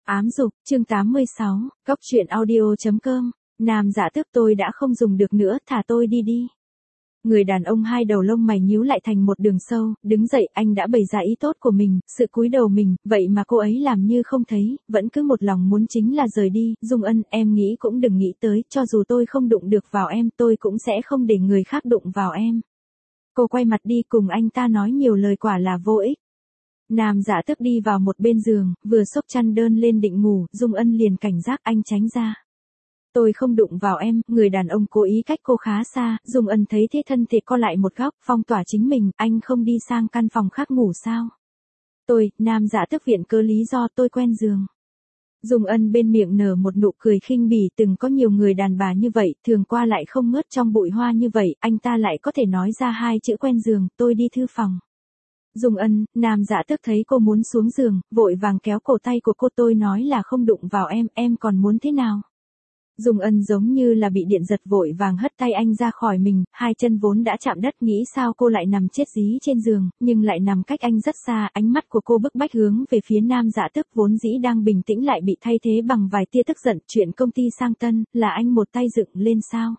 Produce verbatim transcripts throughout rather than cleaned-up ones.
Ám dục, chương tám mươi sáu, Cóc truyện audio.com, Nam Dạ Tước tôi đã không dùng được nữa, thả tôi đi đi. Người đàn ông hai đầu lông mày nhíu lại thành một đường sâu, đứng dậy, anh đã bày ra ý tốt của mình, sự cúi đầu mình, vậy mà cô ấy làm như không thấy, vẫn cứ một lòng muốn chính là rời đi. Dung Ân, em nghĩ cũng đừng nghĩ tới, cho dù tôi không đụng được vào em, tôi cũng sẽ không để người khác đụng vào em. Cô quay mặt đi, cùng anh ta nói nhiều lời quả là vô ích. Nam Dạ Tước đi vào một bên giường, vừa xốc chăn đơn lên định ngủ, Dung Ân liền cảnh giác, anh tránh ra. Tôi không đụng vào em, người đàn ông cố ý cách cô khá xa, Dung Ân thấy thế thân thể co lại một góc, phong tỏa chính mình, anh không đi sang căn phòng khác ngủ sao? Tôi, Nam Dạ Tước viện cớ lý do tôi quen giường. Dung Ân bên miệng nở một nụ cười khinh bỉ, từng có nhiều người đàn bà như vậy, thường qua lại không ngớt trong bụi hoa như vậy, anh ta lại có thể nói ra hai chữ quen giường, tôi đi thư phòng. Dung Ân, Nam Dạ Tước thấy cô muốn xuống giường, vội vàng kéo cổ tay của cô, tôi nói là không đụng vào em, em còn muốn thế nào? Dung Ân giống như là bị điện giật, vội vàng hất tay anh ra khỏi mình, hai chân vốn đã chạm đất, nghĩ sao cô lại nằm chết dí trên giường, nhưng lại nằm cách anh rất xa, ánh mắt của cô bức bách hướng về phía Nam Dạ Tước vốn dĩ đang bình tĩnh lại bị thay thế bằng vài tia tức giận, chuyện công ty sang Tân, là anh một tay dựng lên sao?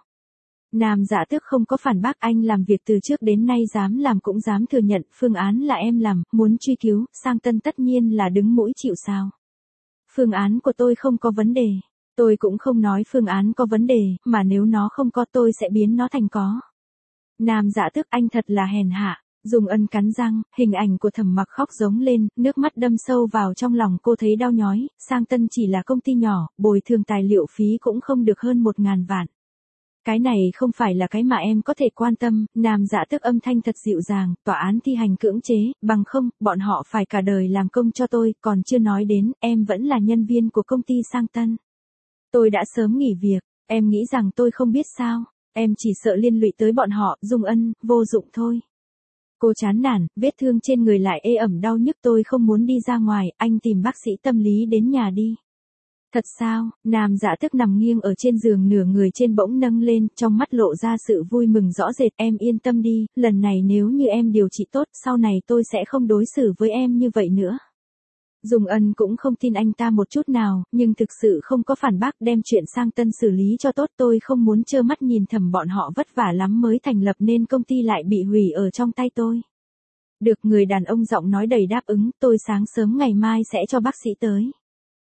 Nam Dạ Tước không có phản bác, anh làm việc từ trước đến nay dám làm cũng dám thừa nhận, phương án là em làm, muốn truy cứu, sang Tân tất nhiên là đứng mũi chịu sào. Phương án của tôi không có vấn đề. Tôi cũng không nói phương án có vấn đề, mà nếu nó không có tôi sẽ biến nó thành có. Nam Dạ Tước, anh thật là hèn hạ. Dung Ân cắn răng, hình ảnh của Thẩm Mặc khóc giống lên, nước mắt đâm sâu vào trong lòng cô thấy đau nhói, sang Tân chỉ là công ty nhỏ, bồi thường tài liệu phí cũng không được hơn một ngàn vạn. Cái này không phải là cái mà em có thể quan tâm, Nam Dạ Tước âm thanh thật dịu dàng, tòa án thi hành cưỡng chế, bằng không, bọn họ phải cả đời làm công cho tôi, còn chưa nói đến, em vẫn là nhân viên của công ty sang Tân. Tôi đã sớm nghỉ việc, em nghĩ rằng tôi không biết sao, em chỉ sợ liên lụy tới bọn họ, Dung Ân, vô dụng thôi. Cô chán nản, vết thương trên người lại ê ẩm đau nhức, tôi không muốn đi ra ngoài, anh tìm bác sĩ tâm lý đến nhà đi. Thật sao? Nam Dạ Tước nằm nghiêng ở trên giường, nửa người trên bỗng nâng lên, trong mắt lộ ra sự vui mừng rõ rệt, em yên tâm đi, lần này nếu như em điều trị tốt, sau này tôi sẽ không đối xử với em như vậy nữa. Dung Ân cũng không tin anh ta một chút nào, nhưng thực sự không có phản bác, đem chuyện sang Tân xử lý cho tốt, tôi không muốn trơ mắt nhìn thầm bọn họ vất vả lắm mới thành lập nên công ty lại bị hủy ở trong tay tôi. Được, người đàn ông giọng nói đầy đáp ứng, tôi sáng sớm ngày mai sẽ cho bác sĩ tới.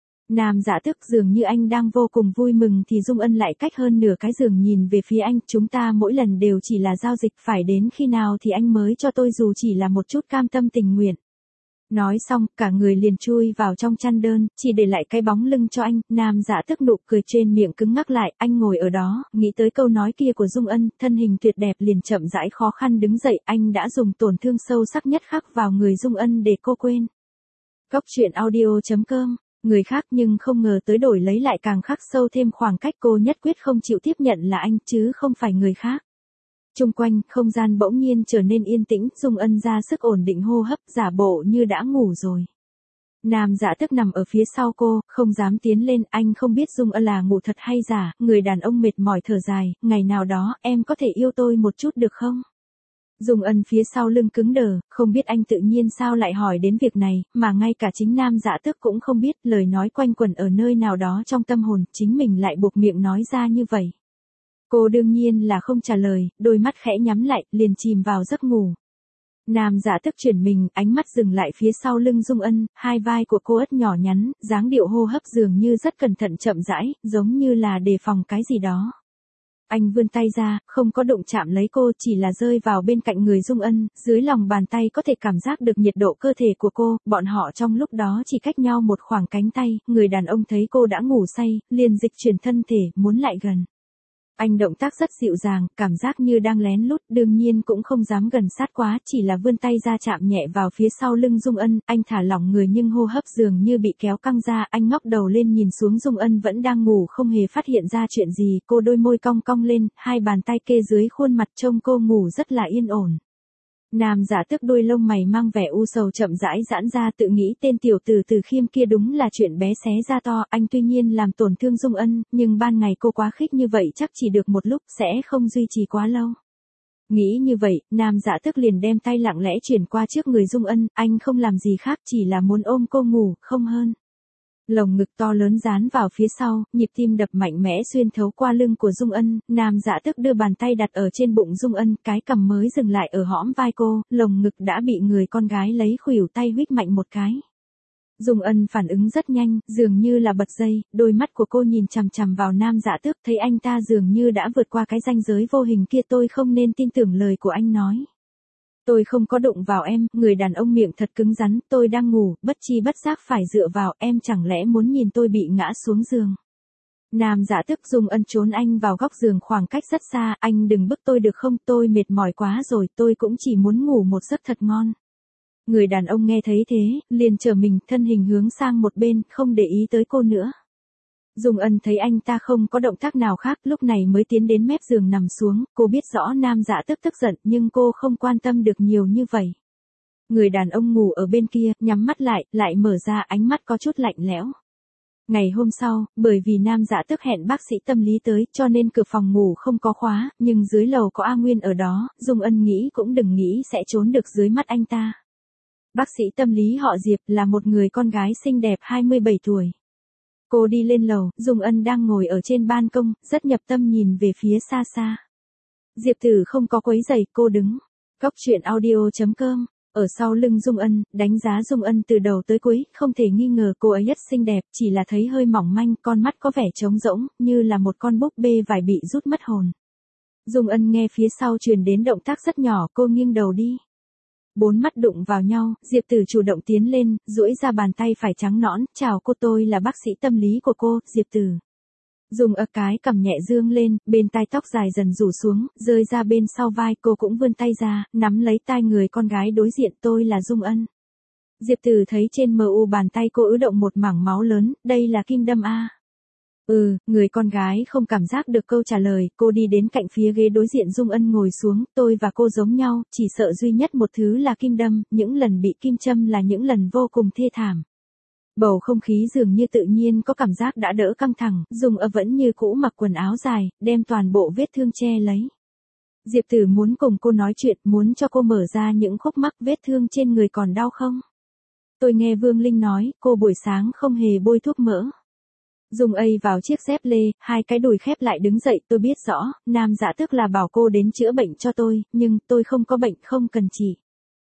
Nam Dạ Tước dường như anh đang vô cùng vui mừng thì Dung Ân lại cách hơn nửa cái giường nhìn về phía anh, chúng ta mỗi lần đều chỉ là giao dịch, phải đến khi nào thì anh mới cho tôi dù chỉ là một chút cam tâm tình nguyện. Nói xong, cả người liền chui vào trong chăn đơn, chỉ để lại cái bóng lưng cho anh, Nam Dạ Tước nụ cười trên miệng cứng ngắc lại, anh ngồi ở đó, nghĩ tới câu nói kia của Dung Ân, thân hình tuyệt đẹp liền chậm rãi khó khăn đứng dậy, anh đã dùng tổn thương sâu sắc nhất khắc vào người Dung Ân để cô quên. Cóc truyện audio.com, người khác nhưng không ngờ tới đổi lấy lại càng khắc sâu thêm khoảng cách, cô nhất quyết không chịu tiếp nhận là anh chứ không phải người khác. Chung quanh, không gian bỗng nhiên trở nên yên tĩnh, Dung Ân ra sức ổn định hô hấp, giả bộ như đã ngủ rồi. Nam Dạ Tước nằm ở phía sau cô, không dám tiến lên, anh không biết Dung Ân là ngủ thật hay giả, người đàn ông mệt mỏi thở dài, ngày nào đó, em có thể yêu tôi một chút được không? Dung Ân phía sau lưng cứng đờ, không biết anh tự nhiên sao lại hỏi đến việc này, mà ngay cả chính Nam Dạ Tước cũng không biết, lời nói quanh quẩn ở nơi nào đó trong tâm hồn, chính mình lại buộc miệng nói ra như vậy. Cô đương nhiên là không trả lời, đôi mắt khẽ nhắm lại, liền chìm vào giấc ngủ. Nam Dạ Tước chuyển mình, ánh mắt dừng lại phía sau lưng Dung Ân, hai vai của cô ất nhỏ nhắn, dáng điệu hô hấp dường như rất cẩn thận chậm rãi, giống như là đề phòng cái gì đó. Anh vươn tay ra, không có đụng chạm lấy cô, chỉ là rơi vào bên cạnh người Dung Ân, dưới lòng bàn tay có thể cảm giác được nhiệt độ cơ thể của cô, bọn họ trong lúc đó chỉ cách nhau một khoảng cánh tay, người đàn ông thấy cô đã ngủ say, liền dịch chuyển thân thể, muốn lại gần. Anh động tác rất dịu dàng, cảm giác như đang lén lút, đương nhiên cũng không dám gần sát quá, chỉ là vươn tay ra chạm nhẹ vào phía sau lưng Dung Ân, anh thả lỏng người nhưng hô hấp dường như bị kéo căng ra, anh ngóc đầu lên nhìn xuống Dung Ân vẫn đang ngủ không hề phát hiện ra chuyện gì, cô đôi môi cong cong lên, hai bàn tay kê dưới khuôn mặt trông cô ngủ rất là yên ổn. Nam Dạ Tước đôi lông mày mang vẻ u sầu chậm rãi giãn ra, tự nghĩ tên tiểu tử Từ Khiêm kia đúng là chuyện bé xé ra to, anh tuy nhiên làm tổn thương Dung Ân, nhưng ban ngày cô quá khích như vậy chắc chỉ được một lúc, sẽ không duy trì quá lâu. Nghĩ như vậy, Nam Dạ Tước liền đem tay lặng lẽ chuyển qua trước người Dung Ân, anh không làm gì khác chỉ là muốn ôm cô ngủ, không hơn. Lồng ngực to lớn dán vào phía sau, nhịp tim đập mạnh mẽ xuyên thấu qua lưng của Dung Ân, Nam Dạ Tước đưa bàn tay đặt ở trên bụng Dung Ân, cái cằm mới dừng lại ở hõm vai cô, lồng ngực đã bị người con gái lấy khuỷu tay huých mạnh một cái. Dung Ân phản ứng rất nhanh, dường như là bật dây, đôi mắt của cô nhìn chằm chằm vào Nam Dạ Tước, thấy anh ta dường như đã vượt qua cái ranh giới vô hình kia, tôi không nên tin tưởng lời của anh nói. Tôi không có đụng vào em, người đàn ông miệng thật cứng rắn, tôi đang ngủ, bất chi bất giác phải dựa vào, em chẳng lẽ muốn nhìn tôi bị ngã xuống giường. Nam Dạ Tước. Dung Ân trốn anh vào góc giường khoảng cách rất xa, anh đừng bức tôi được không, tôi mệt mỏi quá rồi, tôi cũng chỉ muốn ngủ một giấc thật ngon. Người đàn ông nghe thấy thế, liền trở mình, thân hình hướng sang một bên, không để ý tới cô nữa. Dung Ân thấy anh ta không có động tác nào khác, lúc này mới tiến đến mép giường nằm xuống, cô biết rõ Nam Dạ Tước tức giận, nhưng cô không quan tâm được nhiều như vậy. Người đàn ông ngủ ở bên kia, nhắm mắt lại, lại mở ra, ánh mắt có chút lạnh lẽo. Ngày hôm sau, bởi vì Nam Dạ Tước hẹn bác sĩ tâm lý tới, cho nên cửa phòng ngủ không có khóa, nhưng dưới lầu có A Nguyên ở đó, Dung Ân nghĩ cũng đừng nghĩ sẽ trốn được dưới mắt anh ta. Bác sĩ tâm lý họ Diệp là một người con gái xinh đẹp hai mươi bảy tuổi. Cô đi lên lầu, Dung Ân đang ngồi ở trên ban công, rất nhập tâm nhìn về phía xa xa. Diệp Tử không có quấy rầy, cô đứng. Góc truyện audio chấm com, ở sau lưng Dung Ân, đánh giá Dung Ân từ đầu tới cuối, không thể nghi ngờ cô ấy rất xinh đẹp, chỉ là thấy hơi mỏng manh, con mắt có vẻ trống rỗng, như là một con búp bê vải bị rút mất hồn. Dung Ân nghe phía sau truyền đến động tác rất nhỏ, cô nghiêng đầu đi. Bốn mắt đụng vào nhau, Diệp Tử chủ động tiến lên, duỗi ra bàn tay phải trắng nõn, chào cô, tôi là bác sĩ tâm lý của cô, Diệp Tử. Dùng ở cái cằm nhẹ dương lên, bên tai tóc dài dần rủ xuống, rơi ra bên sau vai, cô cũng vươn tay ra, nắm lấy tai người con gái đối diện, tôi là Dung Ân. Diệp Tử thấy trên mờ u bàn tay cô ứ động một mảng máu lớn, đây là kim đâm a. Ừ, người con gái không cảm giác được câu trả lời, cô đi đến cạnh phía ghế đối diện Dung Ân ngồi xuống, tôi và cô giống nhau, chỉ sợ duy nhất một thứ là kim đâm, những lần bị kim châm là những lần vô cùng thê thảm. Bầu không khí dường như tự nhiên có cảm giác đã đỡ căng thẳng, Dung Ân vẫn như cũ mặc quần áo dài, đem toàn bộ vết thương che lấy. Diệp Tử muốn cùng cô nói chuyện, muốn cho cô mở ra những khúc mắc, vết thương trên người còn đau không? Tôi nghe Vương Linh nói, cô buổi sáng không hề bôi thuốc mỡ. Dung A vào chiếc dép lê, hai cái đùi khép lại đứng dậy, tôi biết rõ, Nam Dạ Tước là bảo cô đến chữa bệnh cho tôi, nhưng tôi không có bệnh, không cần trị.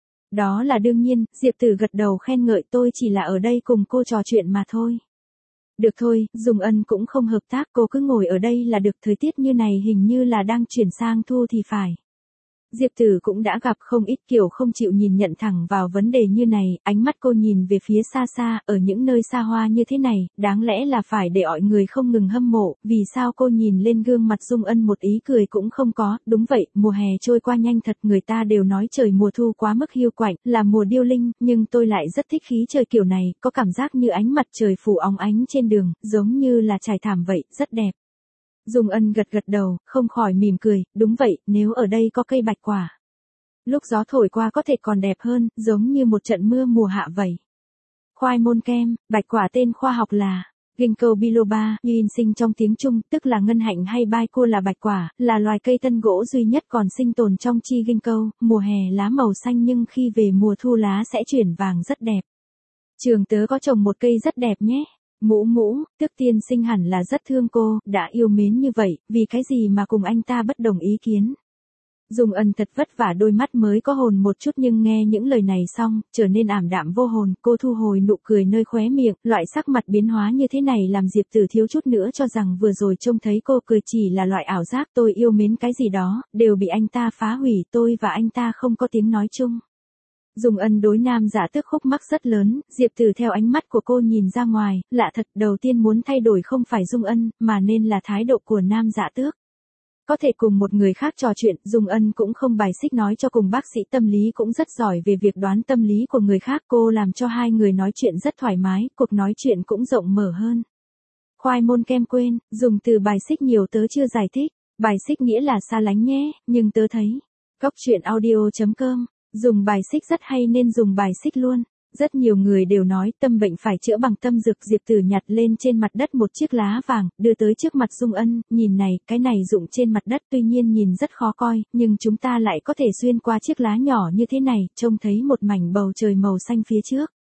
Đó là đương nhiên, Diệp Tử gật đầu khen ngợi, tôi chỉ là ở đây cùng cô trò chuyện mà thôi. Được thôi, Dung Ân cũng không hợp tác, cô cứ ngồi ở đây là được, thời tiết như này hình như là đang chuyển sang thu thì phải. Diệp Tử cũng đã gặp không ít kiểu không chịu nhìn nhận thẳng vào vấn đề như này, ánh mắt cô nhìn về phía xa xa, ở những nơi xa hoa như thế này, đáng lẽ là phải để mọi người không ngừng hâm mộ, vì sao cô nhìn lên gương mặt Dung Ân một ý cười cũng không có, đúng vậy, mùa hè trôi qua nhanh thật, người ta đều nói trời mùa thu quá mức hiu quạnh, là mùa điêu linh, nhưng tôi lại rất thích khí trời kiểu này, có cảm giác như ánh mặt trời phủ óng ánh trên đường, giống như là trải thảm vậy, rất đẹp. Dung Ân gật gật đầu, không khỏi mỉm cười, đúng vậy, nếu ở đây có cây bạch quả. Lúc gió thổi qua có thể còn đẹp hơn, giống như một trận mưa mùa hạ vậy. Khoai môn kem, bạch quả tên khoa học là Ginkgo biloba, yin sinh trong tiếng Trung, tức là ngân hạnh hay bai cô là bạch quả, là loài cây tân gỗ duy nhất còn sinh tồn trong chi Ginkgo, mùa hè lá màu xanh nhưng khi về mùa thu lá sẽ chuyển vàng rất đẹp. Trường tớ có trồng một cây rất đẹp nhé. Mũ mũ, Tước tiên sinh hẳn là rất thương cô, đã yêu mến như vậy, vì cái gì mà cùng anh ta bất đồng ý kiến. Dung Ân thật vất vả đôi mắt mới có hồn một chút nhưng nghe những lời này xong, trở nên ảm đạm vô hồn, cô thu hồi nụ cười nơi khóe miệng, loại sắc mặt biến hóa như thế này làm Diệp Tử thiếu chút nữa cho rằng vừa rồi trông thấy cô cười chỉ là loại ảo giác, tôi yêu mến cái gì đó, đều bị anh ta phá hủy, tôi và anh ta không có tiếng nói chung. Dung Ân đối Nam Dạ Tước khúc mắc rất lớn, Diệp Tử theo ánh mắt của cô nhìn ra ngoài, lạ thật, đầu tiên muốn thay đổi không phải Dung Ân, mà nên là thái độ của Nam Dạ Tước. Có thể cùng một người khác trò chuyện, Dung Ân cũng không bài xích, nói cho cùng bác sĩ tâm lý cũng rất giỏi về việc đoán tâm lý của người khác, cô làm cho hai người nói chuyện rất thoải mái, cuộc nói chuyện cũng rộng mở hơn. Khoai môn kem quên, dùng từ bài xích nhiều tớ chưa giải thích, bài xích nghĩa là xa lánh nhé, nhưng tớ thấy, góc truyện audio chấm com, dùng bài xích rất hay nên dùng bài xích luôn. Rất nhiều người đều nói tâm bệnh phải chữa bằng tâm dược. Diệp Tử nhặt lên trên mặt đất một chiếc lá vàng, đưa tới trước mặt Dung Ân, nhìn này, cái này rụng trên mặt đất tuy nhiên nhìn rất khó coi, nhưng chúng ta lại có thể xuyên qua chiếc lá nhỏ như thế này, trông thấy một mảnh bầu trời màu xanh phía trước.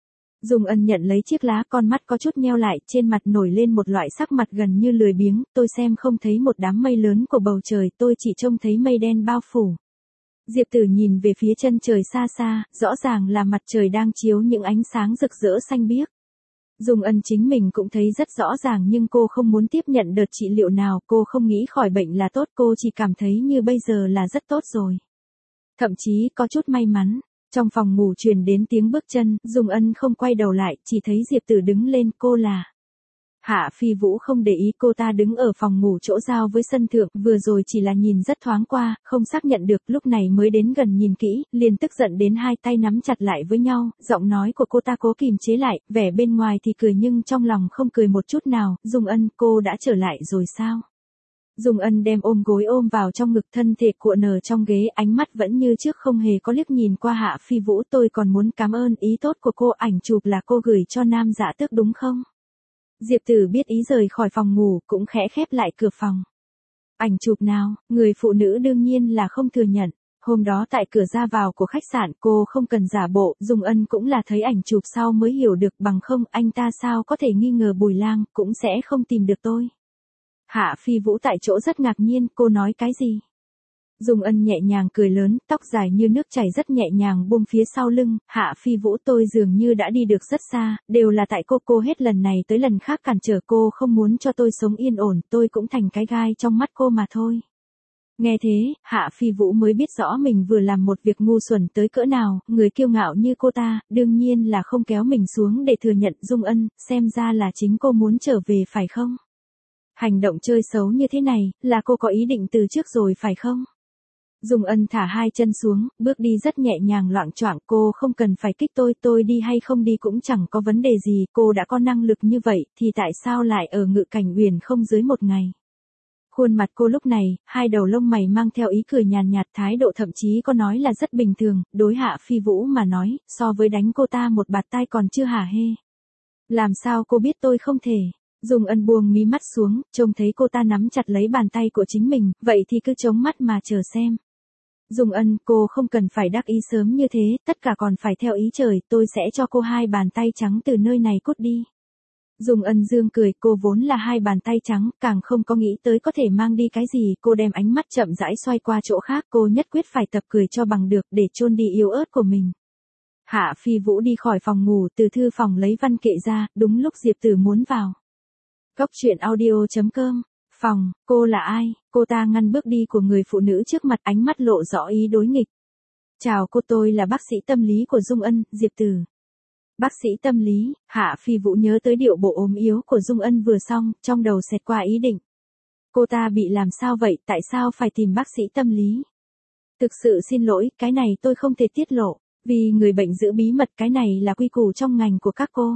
Dung Ân nhận lấy chiếc lá, con mắt có chút nheo lại, trên mặt nổi lên một loại sắc mặt gần như lười biếng, tôi xem không thấy một đám mây lớn của bầu trời, tôi chỉ trông thấy mây đen bao phủ. Diệp Tử nhìn về phía chân trời xa xa, rõ ràng là mặt trời đang chiếu những ánh sáng rực rỡ xanh biếc. Dung Ân chính mình cũng thấy rất rõ ràng nhưng cô không muốn tiếp nhận đợt trị liệu nào, cô không nghĩ khỏi bệnh là tốt, cô chỉ cảm thấy như bây giờ là rất tốt rồi. Thậm chí có chút may mắn. Trong phòng ngủ truyền đến tiếng bước chân, Dung Ân không quay đầu lại, chỉ thấy Diệp Tử đứng lên, cô là. Hạ Phi Vũ không để ý, cô ta đứng ở phòng ngủ chỗ giao với sân thượng, vừa rồi chỉ là nhìn rất thoáng qua, không xác nhận được, lúc này mới đến gần nhìn kỹ, liền tức giận đến hai tay nắm chặt lại với nhau, giọng nói của cô ta cố kìm chế lại, vẻ bên ngoài thì cười nhưng trong lòng không cười một chút nào. Dung Ân, cô đã trở lại rồi sao? Dung Ân đem ôm gối ôm vào trong ngực, thân thể cuộn nở trong ghế, ánh mắt vẫn như trước không hề có liếc nhìn qua Hạ Phi Vũ. Tôi còn muốn cảm ơn ý tốt của cô, ảnh chụp là cô gửi cho Nam Dạ Tước đúng không? Diệp Tử biết ý rời khỏi phòng ngủ, cũng khẽ khép lại cửa phòng. Ảnh chụp nào? Người phụ nữ đương nhiên là không thừa nhận. Hôm đó tại cửa ra vào của khách sạn, cô không cần giả bộ, Dung Ân cũng là thấy ảnh chụp sau mới hiểu được, bằng không anh ta sao có thể nghi ngờ Bùi Lang, cũng sẽ không tìm được tôi. Hạ Phi Vũ tại chỗ rất ngạc nhiên, cô nói cái gì? Dung Ân nhẹ nhàng cười lớn, tóc dài như nước chảy rất nhẹ nhàng buông phía sau lưng. Hạ Phi Vũ, tôi dường như đã đi được rất xa, đều là tại cô, cô hết lần này tới lần khác cản trở cô, không muốn cho tôi sống yên ổn, tôi cũng thành cái gai trong mắt cô mà thôi. Nghe thế, Hạ Phi Vũ mới biết rõ mình vừa làm một việc ngu xuẩn tới cỡ nào, người kiêu ngạo như cô ta, đương nhiên là không kéo mình xuống để thừa nhận. Dung Ân, xem ra là chính cô muốn trở về phải không? Hành động chơi xấu như thế này, là cô có ý định từ trước rồi phải không? Dung Ân thả hai chân xuống, bước đi rất nhẹ nhàng loạng choạng, cô không cần phải kích tôi, tôi đi hay không đi cũng chẳng có vấn đề gì, cô đã có năng lực như vậy, thì tại sao lại ở Ngự Cảnh Uyển không dưới một ngày? Khuôn mặt cô lúc này, hai đầu lông mày mang theo ý cười nhàn nhạt, thái độ thậm chí có nói là rất bình thường, đối Hạ Phi Vũ mà nói, so với đánh cô ta một bạt tai còn chưa hả hê. Làm sao cô biết tôi không thể? Dung Ân buông mí mắt xuống, trông thấy cô ta nắm chặt lấy bàn tay của chính mình, vậy thì cứ chống mắt mà chờ xem. Dung Ân, cô không cần phải đắc ý sớm như thế, tất cả còn phải theo ý trời, tôi sẽ cho cô hai bàn tay trắng từ nơi này cút đi. Dung Ân dương cười, cô vốn là hai bàn tay trắng, càng không có nghĩ tới có thể mang đi cái gì, cô đem ánh mắt chậm rãi xoay qua chỗ khác, cô nhất quyết phải tập cười cho bằng được, để chôn đi yếu ớt của mình. Hạ Phi Vũ đi khỏi phòng ngủ, từ thư phòng lấy văn kệ ra, đúng lúc Diệp Tử muốn vào. Góc truyện audio chấm com, phòng, cô là ai? Cô ta ngăn bước đi của người phụ nữ trước mặt, ánh mắt lộ rõ ý đối nghịch. Chào cô, tôi là bác sĩ tâm lý của Dung Ân, Diệp Tử. Bác sĩ tâm lý, Hạ Phi Vũ nhớ tới điệu bộ ốm yếu của Dung Ân vừa xong, trong đầu xẹt qua ý định. Cô ta bị làm sao vậy, tại sao phải tìm bác sĩ tâm lý? Thực sự xin lỗi, cái này tôi không thể tiết lộ, vì người bệnh giữ bí mật, cái này là quy củ trong ngành của các cô.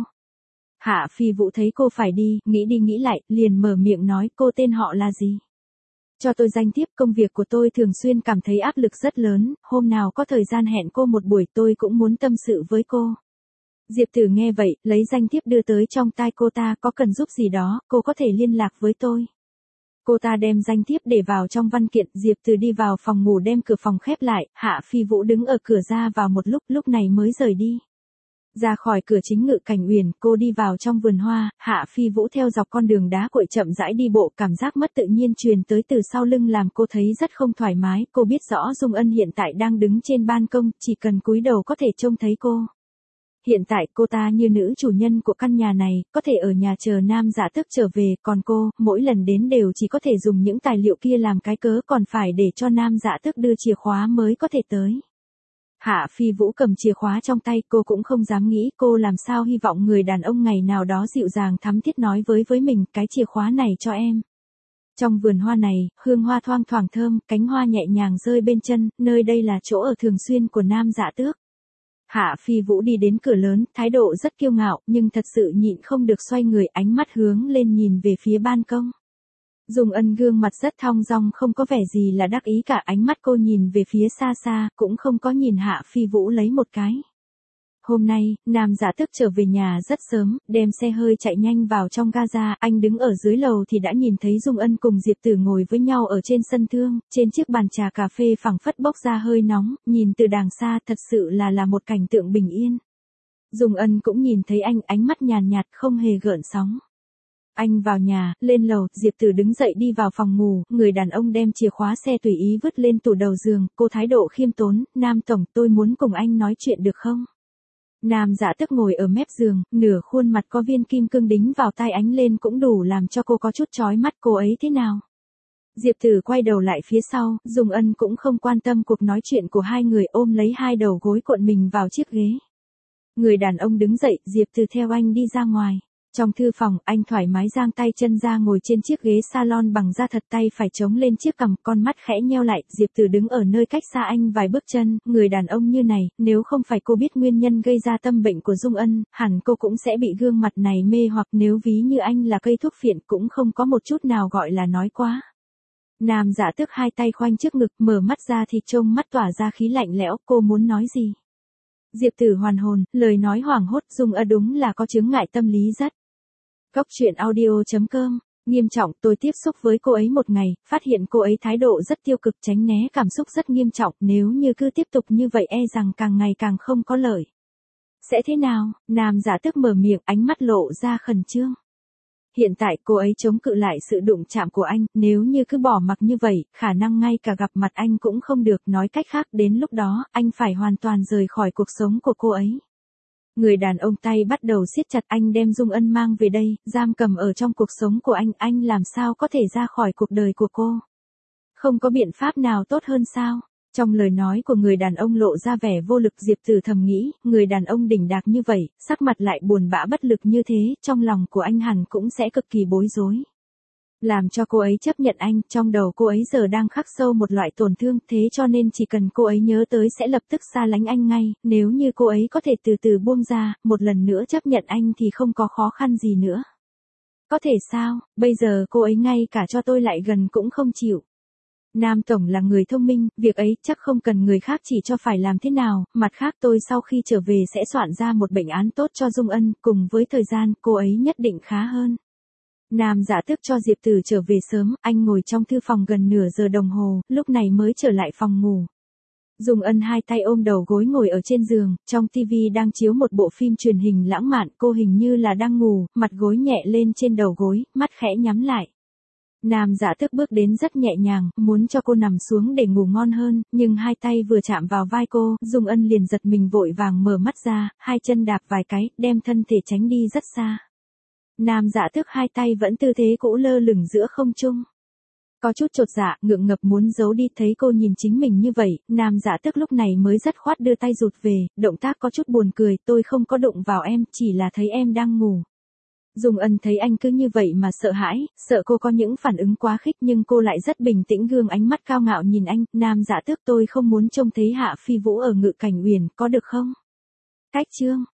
Hạ Phi Vũ thấy cô phải đi, nghĩ đi nghĩ lại, liền mở miệng nói, cô tên họ là gì? Cho tôi danh thiếp, công việc của tôi thường xuyên cảm thấy áp lực rất lớn, hôm nào có thời gian hẹn cô một buổi, tôi cũng muốn tâm sự với cô. Diệp Tử nghe vậy, lấy danh thiếp đưa tới trong tai cô ta, có cần giúp gì đó, cô có thể liên lạc với tôi. Cô ta đem danh thiếp để vào trong văn kiện, Diệp Tử đi vào phòng ngủ đem cửa phòng khép lại, Hạ Phi Vũ đứng ở cửa ra vào một lúc, lúc này mới rời đi. Ra khỏi cửa chính Ngự Cảnh Uyển, cô đi vào trong vườn hoa, Hạ Phi Vũ theo dọc con đường đá cuội chậm rãi đi bộ, cảm giác mất tự nhiên truyền tới từ sau lưng làm cô thấy rất không thoải mái, cô biết rõ Dung Ân hiện tại đang đứng trên ban công, chỉ cần cúi đầu có thể trông thấy cô. Hiện tại cô ta như nữ chủ nhân của căn nhà này, có thể ở nhà chờ Nam Dạ Tước trở về, còn cô, mỗi lần đến đều chỉ có thể dùng những tài liệu kia làm cái cớ, còn phải để cho Nam Dạ Tước đưa chìa khóa mới có thể tới. Hạ Phi Vũ cầm chìa khóa trong tay, cô cũng không dám nghĩ, cô làm sao hy vọng người đàn ông ngày nào đó dịu dàng thắm thiết nói với với mình, cái chìa khóa này cho em. Trong vườn hoa này, hương hoa thoang thoảng thơm, cánh hoa nhẹ nhàng rơi bên chân, nơi đây là chỗ ở thường xuyên của Nam Dạ Tước. Hạ Phi Vũ đi đến cửa lớn, thái độ rất kiêu ngạo, nhưng thật sự nhịn không được xoay người, ánh mắt hướng lên nhìn về phía ban công. Dung Ân gương mặt rất thong dong, không có vẻ gì là đắc ý cả, ánh mắt cô nhìn về phía xa xa, cũng không có nhìn Hạ Phi Vũ lấy một cái. Hôm nay, Nam Dạ Tước trở về nhà rất sớm, đem xe hơi chạy nhanh vào trong gaza, anh đứng ở dưới lầu thì đã nhìn thấy Dung Ân cùng Diệp Tử ngồi với nhau ở trên sân thượng, trên chiếc bàn trà cà phê phẳng phất bốc ra hơi nóng, nhìn từ đàng xa thật sự là là một cảnh tượng bình yên. Dung Ân cũng nhìn thấy anh, ánh mắt nhàn nhạt không hề gợn sóng. Anh vào nhà, lên lầu, Diệp Tử đứng dậy đi vào phòng ngủ, người đàn ông đem chìa khóa xe tùy ý vứt lên tủ đầu giường, cô thái độ khiêm tốn, Nam tổng, tôi muốn cùng anh nói chuyện được không? Nam Dạ Tước ngồi ở mép giường, nửa khuôn mặt có viên kim cương đính vào tai ánh lên cũng đủ làm cho cô có chút chói mắt, cô ấy thế nào? Diệp Tử quay đầu lại phía sau, Dung Ân cũng không quan tâm cuộc nói chuyện của hai người, ôm lấy hai đầu gối cuộn mình vào chiếc ghế. Người đàn ông đứng dậy, Diệp Tử theo anh đi ra ngoài. Trong thư phòng, anh thoải mái giang tay chân ra ngồi trên chiếc ghế salon bằng da thật, tay phải chống lên chiếc cằm, con mắt khẽ nheo lại, Diệp Tử đứng ở nơi cách xa anh vài bước chân, người đàn ông như này, nếu không phải cô biết nguyên nhân gây ra tâm bệnh của Dung Ân, hẳn cô cũng sẽ bị gương mặt này mê hoặc, nếu ví như anh là cây thuốc phiện cũng không có một chút nào gọi là nói quá. Nam Dạ Tước hai tay khoanh trước ngực, mở mắt ra thì trông mắt tỏa ra khí lạnh lẽo, cô muốn nói gì? Diệp Tử hoàn hồn, lời nói hoảng hốt, Dung Ân đúng là có chướng ngại tâm lý rất. Cốc truyện audio chấm com, nghiêm trọng, tôi tiếp xúc với cô ấy một ngày, phát hiện cô ấy thái độ rất tiêu cực, tránh né cảm xúc rất nghiêm trọng, nếu như cứ tiếp tục như vậy e rằng càng ngày càng không có lợi. Sẽ thế nào? Nam Dạ Tước mở miệng, ánh mắt lộ ra khẩn trương. Hiện tại cô ấy chống cự lại sự đụng chạm của anh, nếu như cứ bỏ mặc như vậy, khả năng ngay cả gặp mặt anh cũng không được, nói cách khác đến lúc đó, anh phải hoàn toàn rời khỏi cuộc sống của cô ấy. Người đàn ông tay bắt đầu siết chặt, anh đem Dung Ân mang về đây, giam cầm ở trong cuộc sống của anh, anh làm sao có thể ra khỏi cuộc đời của cô? Không có biện pháp nào tốt hơn sao? Trong lời nói của người đàn ông lộ ra vẻ vô lực, Diệp Tử thầm nghĩ, người đàn ông đỉnh đạc như vậy, sắc mặt lại buồn bã bất lực như thế, trong lòng của anh hẳn cũng sẽ cực kỳ bối rối. Làm cho cô ấy chấp nhận anh, trong đầu cô ấy giờ đang khắc sâu một loại tổn thương, thế cho nên chỉ cần cô ấy nhớ tới sẽ lập tức xa lánh anh ngay, nếu như cô ấy có thể từ từ buông ra, một lần nữa chấp nhận anh thì không có khó khăn gì nữa. Có thể sao, bây giờ cô ấy ngay cả cho tôi lại gần cũng không chịu. Nam tổng là người thông minh, việc ấy chắc không cần người khác chỉ cho phải làm thế nào, mặt khác tôi sau khi trở về sẽ soạn ra một bệnh án tốt cho Dung Ân, cùng với thời gian, cô ấy nhất định khá hơn. Nam Dạ Tước cho Diệp Tử trở về sớm, anh ngồi trong thư phòng gần nửa giờ đồng hồ, lúc này mới trở lại phòng ngủ. Dung Ân hai tay ôm đầu gối ngồi ở trên giường, trong tivi đang chiếu một bộ phim truyền hình lãng mạn, cô hình như là đang ngủ, mặt gối nhẹ lên trên đầu gối, mắt khẽ nhắm lại. Nam Dạ Tước bước đến rất nhẹ nhàng, muốn cho cô nằm xuống để ngủ ngon hơn, nhưng hai tay vừa chạm vào vai cô, Dung Ân liền giật mình vội vàng mở mắt ra, hai chân đạp vài cái, đem thân thể tránh đi rất xa. Nam Dạ Tước hai tay vẫn tư thế cũ lơ lửng giữa không trung. Có chút chột dạ, ngượng ngập muốn giấu đi, thấy cô nhìn chính mình như vậy, Nam Dạ Tước lúc này mới dứt khoát đưa tay rụt về, động tác có chút buồn cười, tôi không có đụng vào em, chỉ là thấy em đang ngủ. Dung Ân thấy anh cứ như vậy mà sợ hãi, sợ cô có những phản ứng quá khích nhưng cô lại rất bình tĩnh, gương ánh mắt cao ngạo nhìn anh, Nam Dạ Tước tôi không muốn trông thấy Hạ Phi Vũ ở Ngự Cảnh Uyển, có được không? Cách chương